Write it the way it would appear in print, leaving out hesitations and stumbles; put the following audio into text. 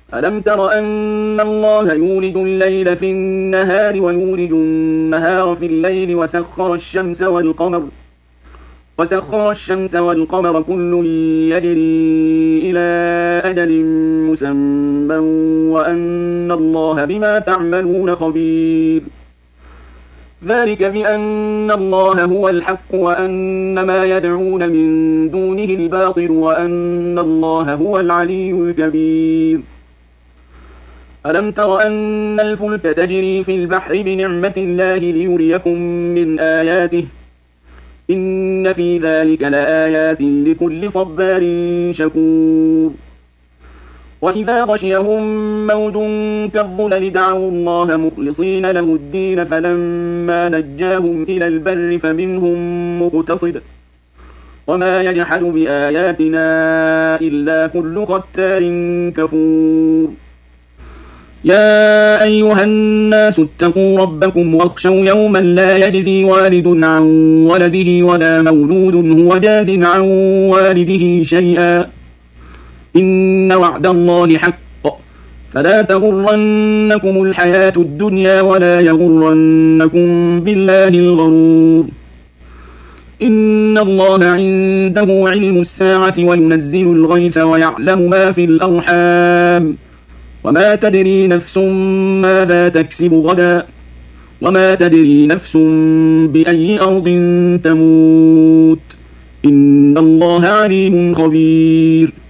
ألم تر أن الله يولج الليل في النهار ويولج النهار في الليل وسخر الشمس والقمر كل يجري إلى أجل مسمى وأن الله بما تعملون خبير. ذلك بأن الله هو الحق وأن ما يدعون من دونه الباطل وأن الله هو العلي الكبير. ألم تر أن الفلك تجري في البحر بنعمة الله ليريكم من آياته إن في ذلك لآيات لكل صبار شكور. وإذا غشيهم موج كالظلل دعوا الله مخلصين له الدين فلما نجاهم إلى البر فمنهم مقتصد وما يجحد بآياتنا إلا كل ختار كفور. يا أيها الناس اتقوا ربكم واخشوا يوما لا يجزي والد عن ولده ولا مولود هو جاز عن والده شيئا إن وعد الله حق فلا تغرنكم الحياة الدنيا ولا يغرنكم بالله الغرور. إن الله عنده علم الساعة وينزل الغيث ويعلم ما في الأرحام وما تدري نفس ماذا تكسب غدا وما تدري نفس بأي أرض تموت إن الله عليم خبير.